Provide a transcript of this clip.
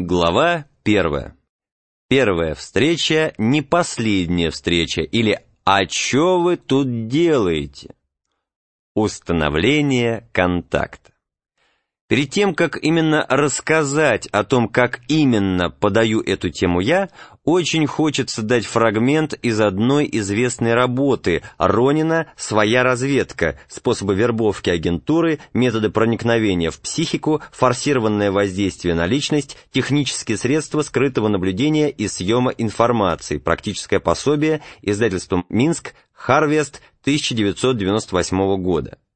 Глава 1. Первая встреча не последняя встреча, или «А чё вы тут делаете?» Установление контакта. Перед тем, как именно рассказать о том, как именно подаю эту тему я, очень хочется дать фрагмент из одной известной работы Ронина «Своя разведка. Способы вербовки агентуры, методы проникновения в психику, форсированное воздействие на личность, технические средства скрытого наблюдения и съема информации. Практическое пособие. Издательство «Минск. Харвест. 1998 года».